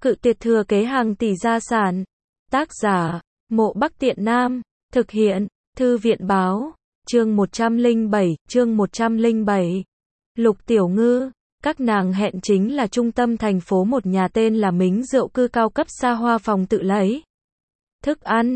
Cự tuyệt thừa kế hàng tỷ gia sản. Tác giả, Mộ Bắc Tiện Nam. Thực hiện, Thư viện báo. Chương 107. Lục Tiểu Ngư. Các nàng hẹn chính là trung tâm thành phố một nhà tên là Mính Rượu Cư cao cấp xa hoa phòng tự lấy. Thức ăn,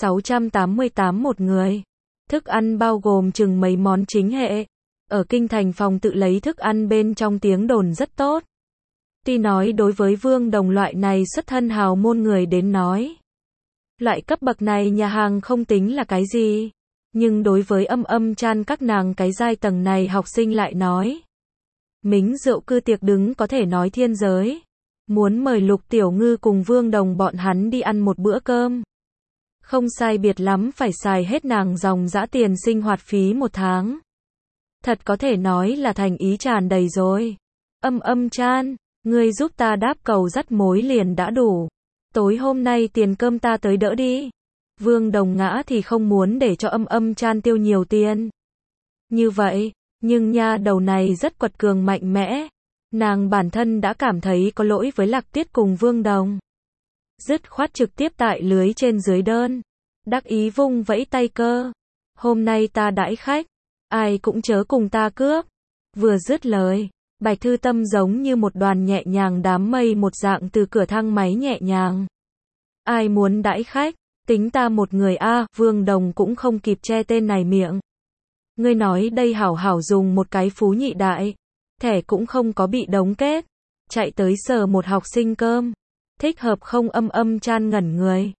688 một người. Thức ăn bao gồm chừng mấy món chính hệ. Ở kinh thành phòng tự lấy thức ăn bên trong tiếng đồn rất tốt. Tuy nói đối với Vương Đồng loại này xuất thân hào môn người đến nói, loại cấp bậc này nhà hàng không tính là cái gì. Nhưng đối với Âm Chan các nàng cái giai tầng này học sinh lại nói, Mính Rượu Cư tiệc đứng có thể nói thiên giới. Muốn mời Lục Tiểu Ngư cùng Vương Đồng bọn hắn đi ăn một bữa cơm. Không sai biệt lắm phải xài hết nàng dòng dã tiền sinh hoạt phí một tháng. Thật có thể nói là thành ý tràn đầy rồi. Âm Chan, ngươi giúp ta đáp cầu dắt mối liền đã đủ. Tối hôm nay tiền cơm ta tới đỡ đi. Vương Đồng ngã thì không muốn để cho Âm Chan tiêu nhiều tiền. Như vậy, nhưng nha đầu này rất quật cường mạnh mẽ. Nàng bản thân đã cảm thấy có lỗi với Lạc Tiết cùng Vương Đồng. Dứt khoát trực tiếp tại lưới trên dưới đơn. Đắc ý vung vẫy tay cơ. Hôm nay ta đãi khách. Ai cũng chớ cùng ta cướp. Vừa dứt lời, Bạch Thư Tâm giống như một đoàn nhẹ nhàng đám mây một dạng từ cửa thang máy nhẹ nhàng. Ai muốn đãi khách, tính ta một người a. Vương Đồng cũng không kịp che tên này miệng. Ngươi nói đây hảo hảo dùng một cái phú nhị đại. Thẻ cũng không có bị đóng kết. Chạy tới sờ một học sinh cơm. Thích hợp không? Âm Chan ngẩn người.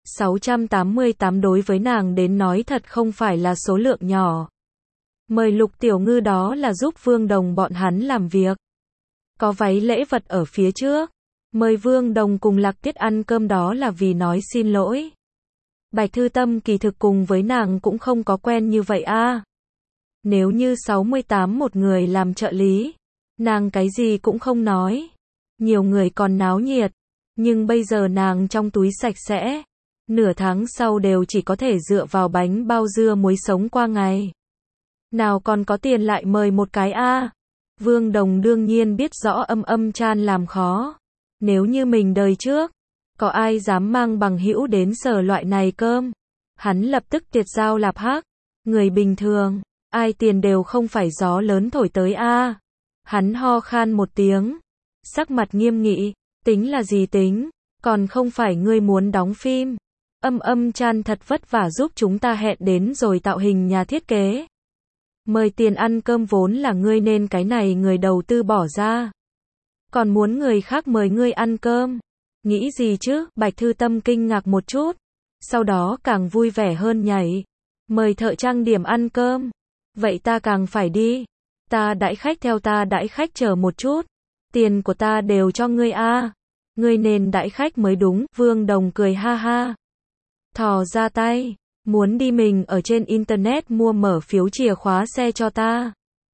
688 đối với nàng đến nói thật không phải là số lượng nhỏ. Mời Lục Tiểu Ngư đó là giúp Vương Đồng bọn hắn làm việc. Có váy lễ vật ở phía trước. Mời Vương Đồng cùng Lạc Tiết ăn cơm đó là vì nói xin lỗi. Bạch Thư Tâm kỳ thực cùng với nàng cũng không có quen như vậy a. Nếu như 68 một người làm trợ lý, nàng cái gì cũng không nói. Nhiều người còn náo nhiệt. Nhưng bây giờ nàng trong túi sạch sẽ. Nửa tháng sau đều chỉ có thể dựa vào bánh bao dưa muối sống qua ngày. Nào còn có tiền lại mời một cái a. Vương Đồng đương nhiên biết rõ Âm Chan làm khó. Nếu như mình đời trước, có ai dám mang bằng hữu đến sở loại này cơm. Hắn lập tức tiệt giao lạp hắc. Người bình thường, ai tiền đều không phải gió lớn thổi tới a. Hắn ho khan một tiếng. Sắc mặt nghiêm nghị, tính là gì tính, còn không phải ngươi muốn đóng phim. Âm Chan thật vất vả giúp chúng ta hẹn đến rồi tạo hình nhà thiết kế. Mời tiền ăn cơm vốn là ngươi nên cái này người đầu tư bỏ ra. Còn muốn người khác mời ngươi ăn cơm. Nghĩ gì chứ? Bạch Thư Tâm kinh ngạc một chút. Sau đó càng vui vẻ hơn nhảy. Mời thợ trang điểm ăn cơm. Vậy ta càng phải đi. Ta đãi khách theo ta đãi khách chờ một chút. Tiền của ta đều cho ngươi a. Ngươi nên đãi khách mới đúng. Vương Đồng cười ha ha. Thò ra tay. Muốn đi mình ở trên internet mua mở phiếu chìa khóa xe cho ta.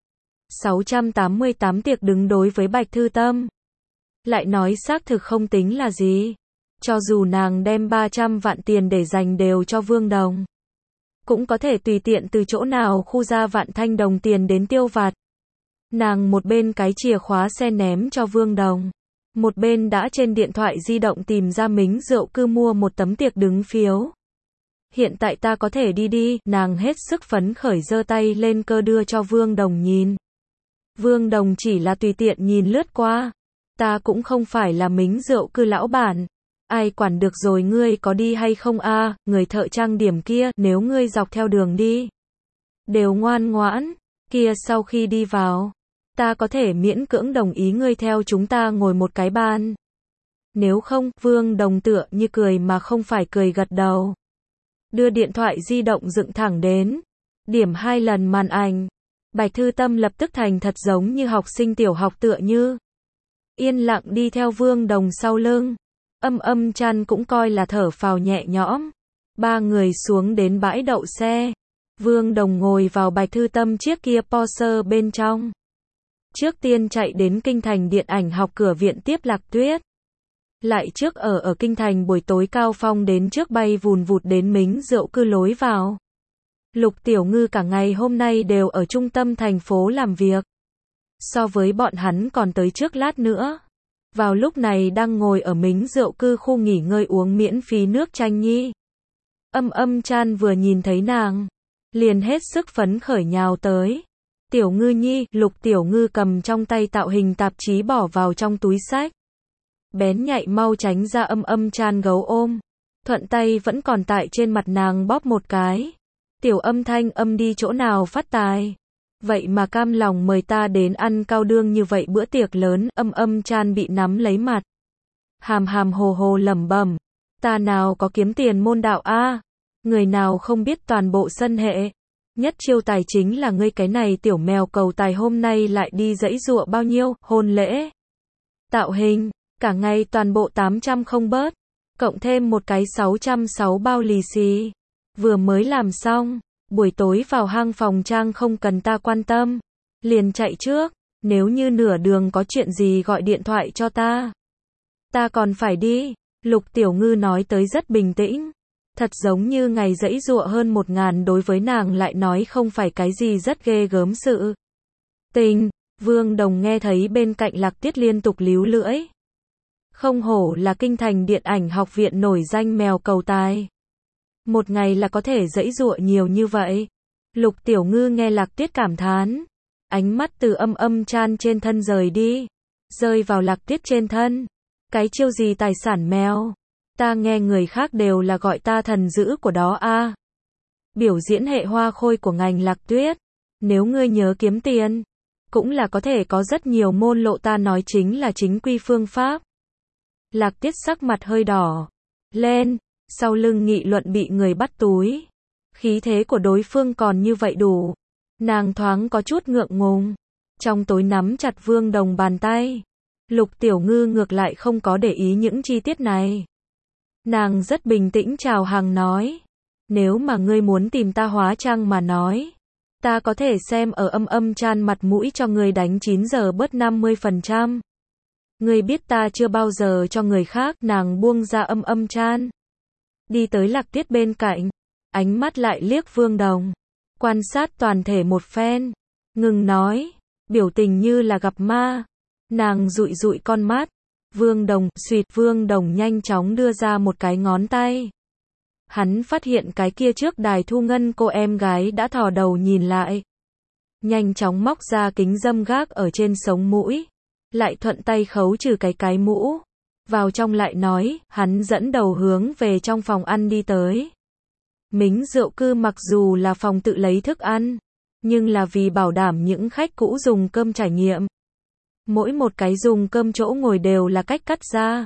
688 tiệc đứng đối với Bạch Thư Tâm. Lại nói xác thực không tính là gì. Cho dù nàng đem 300 vạn tiền để dành đều cho Vương Đồng. Cũng có thể tùy tiện từ chỗ nào khu ra vạn thanh đồng tiền đến tiêu vặt. Nàng một bên cái chìa khóa xe ném cho Vương Đồng. Một bên đã trên điện thoại di động tìm ra Mính Rượu Cư mua một tấm tiệc đứng phiếu. Hiện tại ta có thể đi, nàng hết sức phấn khởi giơ tay lên cơ đưa cho Vương Đồng nhìn. Vương Đồng chỉ là tùy tiện nhìn lướt qua. Ta cũng không phải là Mính Rượu Cư lão bản. Ai quản được rồi ngươi có đi hay không a. Người thợ trang điểm kia, nếu ngươi dọc theo đường đi. Đều ngoan ngoãn, kia sau khi đi vào. Ta có thể miễn cưỡng đồng ý ngươi theo chúng ta ngồi một cái bàn. Nếu không, Vương Đồng tựa như cười mà không phải cười gật đầu. Đưa điện thoại di động dựng thẳng đến. Điểm 2 lần màn ảnh. Bạch Thư Tâm lập tức thành thật giống như học sinh tiểu học tựa như. Yên lặng đi theo Vương Đồng sau lưng. Âm Chan cũng coi là thở phào nhẹ nhõm. Ba người xuống đến bãi đậu xe. Vương Đồng ngồi vào Bạch Thư Tâm chiếc kia Porsche bên trong. Trước tiên chạy đến kinh thành điện ảnh học cửa viện tiếp Lạc Tuyết. Lại trước ở kinh thành buổi tối cao phong đến trước bay vùn vụt đến Mính Rượu Cư lối vào. Lục Tiểu Ngư cả ngày hôm nay đều ở trung tâm thành phố làm việc. So với bọn hắn còn tới trước lát nữa. vào lúc này đang ngồi ở Mính Rượu Cư khu nghỉ ngơi uống miễn phí nước chanh nhi. Âm Chan vừa nhìn thấy nàng, liền hết sức phấn khởi nhào tới. Tiểu Ngư nhi, Lục Tiểu Ngư cầm trong tay tạo hình tạp chí bỏ vào trong túi xách. Bén nhạy mau tránh ra Âm Chan gấu ôm. Thuận tay vẫn còn tại trên mặt nàng bóp một cái. Tiểu Thanh Âm đi chỗ nào phát tài. Vậy mà cam lòng mời ta đến ăn cao đương như vậy bữa tiệc lớn. Âm Chan bị nắm lấy mặt. Hàm hàm hồ hồ lẩm bẩm. Ta nào có kiếm tiền môn đạo a, người nào không biết toàn bộ sân hệ. Nhất chiêu tài chính là ngươi cái này tiểu mèo cầu tài hôm nay lại đi giãy giụa bao nhiêu, hôn lễ, tạo hình, cả ngày toàn bộ 800 không bớt, cộng thêm một cái 606 bao lì xì. Vừa mới làm xong, buổi tối vào hang phòng trang không cần ta quan tâm, liền chạy trước, nếu như nửa đường có chuyện gì gọi điện thoại cho ta. Ta còn phải đi, Lục Tiểu Ngư nói tới rất bình tĩnh. Thật giống như ngày giãy giụa hơn 1000 đối với nàng lại nói không phải cái gì rất ghê gớm sự tình. Vương Đồng nghe thấy bên cạnh Lạc Tiết liên tục líu lưỡi. Không hổ là kinh thành điện ảnh học viện nổi danh mèo cầu tài. Một ngày là có thể giãy giụa nhiều như vậy. Lục Tiểu Ngư nghe Lạc Tiết cảm thán. Ánh mắt từ Âm Chan trên thân rời đi. Rơi vào Lạc Tiết trên thân. Cái chiêu gì tài sản mèo? Ta nghe người khác đều là gọi ta thần dữ của đó a. Biểu diễn hệ hoa khôi của ngành Lạc Tuyết. Nếu ngươi nhớ kiếm tiền, cũng là có thể có rất nhiều môn lộ, ta nói chính là chính quy phương pháp. Lạc Tiết sắc mặt hơi đỏ lên, sau lưng nghị luận bị người bắt túi. Khí thế của đối phương còn như vậy đủ. Nàng thoáng có chút ngượng ngùng. Trong tối nắm chặt Vương Đồng bàn tay. Lục Tiểu Ngư ngược lại không có để ý những chi tiết này. Nàng rất bình tĩnh chào hàng nói. Nếu mà ngươi muốn tìm ta hóa trang mà nói, ta có thể xem ở Âm Chan mặt mũi cho ngươi đánh 9 giờ bớt 50%. Ngươi biết ta chưa bao giờ cho người khác. Nàng buông ra Âm Chan. Đi tới Lạc Tiết bên cạnh. Ánh mắt lại liếc Vương Đồng. Quan sát toàn thể một phen. Ngừng nói. Biểu tình như là gặp ma. Nàng dụi dụi con mắt. Vương Đồng, xuyệt, Vương Đồng nhanh chóng đưa ra một cái ngón tay. Hắn phát hiện cái kia trước đài thu ngân cô em gái đã thò đầu nhìn lại. Nhanh chóng móc ra kính dâm gác ở trên sống mũi. Lại thuận tay khấu trừ cái mũ. Vào trong lại nói, hắn dẫn đầu hướng về trong phòng ăn đi tới. Mính Rượu Cư mặc dù là phòng tự lấy thức ăn, nhưng là vì bảo đảm những khách cũ dùng cơm trải nghiệm. Mỗi một cái dùng cơm chỗ ngồi đều là cách cắt ra.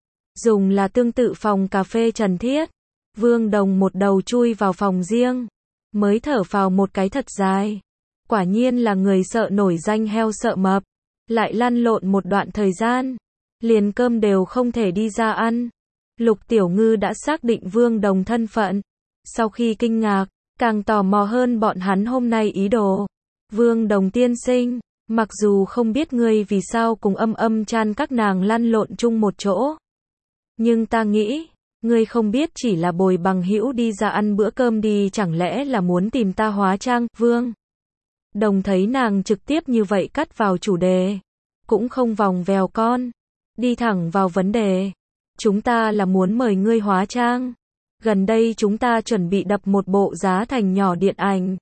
Dùng là tương tự phòng cà phê Trần Thiết. Vương Đồng một đầu chui vào phòng riêng. Mới thở phào một cái thật dài. Quả nhiên là người sợ nổi danh heo sợ mập. Lại lăn lộn một đoạn thời gian. Liền cơm đều không thể đi ra ăn. Lục Tiểu Ngư đã xác định Vương Đồng thân phận. Sau khi kinh ngạc, càng tò mò hơn bọn hắn hôm nay ý đồ. Vương Đồng tiên sinh. Mặc dù không biết ngươi vì sao cùng Âm Chan các nàng lăn lộn chung một chỗ. Nhưng ta nghĩ, ngươi không biết chỉ là bồi bằng hữu đi ra ăn bữa cơm đi, chẳng lẽ là muốn tìm ta hóa trang. Vương Đồng thấy nàng trực tiếp như vậy cắt vào chủ đề. Cũng không vòng vèo con. Đi thẳng vào vấn đề. Chúng ta là muốn mời ngươi hóa trang. Gần đây chúng ta chuẩn bị đập một bộ Giá Thành Nhỏ điện ảnh.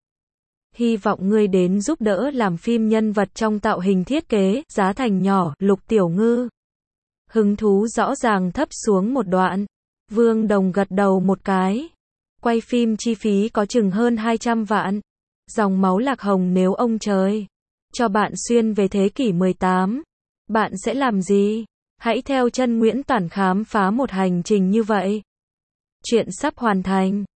Hy vọng ngươi đến giúp đỡ làm phim nhân vật trong tạo hình thiết kế, Giá Thành Nhỏ. Lục Tiểu Ngư hứng thú rõ ràng thấp xuống một đoạn. Vương Đồng gật đầu một cái. Quay phim chi phí có chừng hơn 200 vạn. Dòng máu Lạc Hồng nếu ông trời cho bạn xuyên về thế kỷ 18, bạn sẽ làm gì? Hãy theo chân Nguyễn Toản khám phá một hành trình như vậy. Chuyện sắp hoàn thành.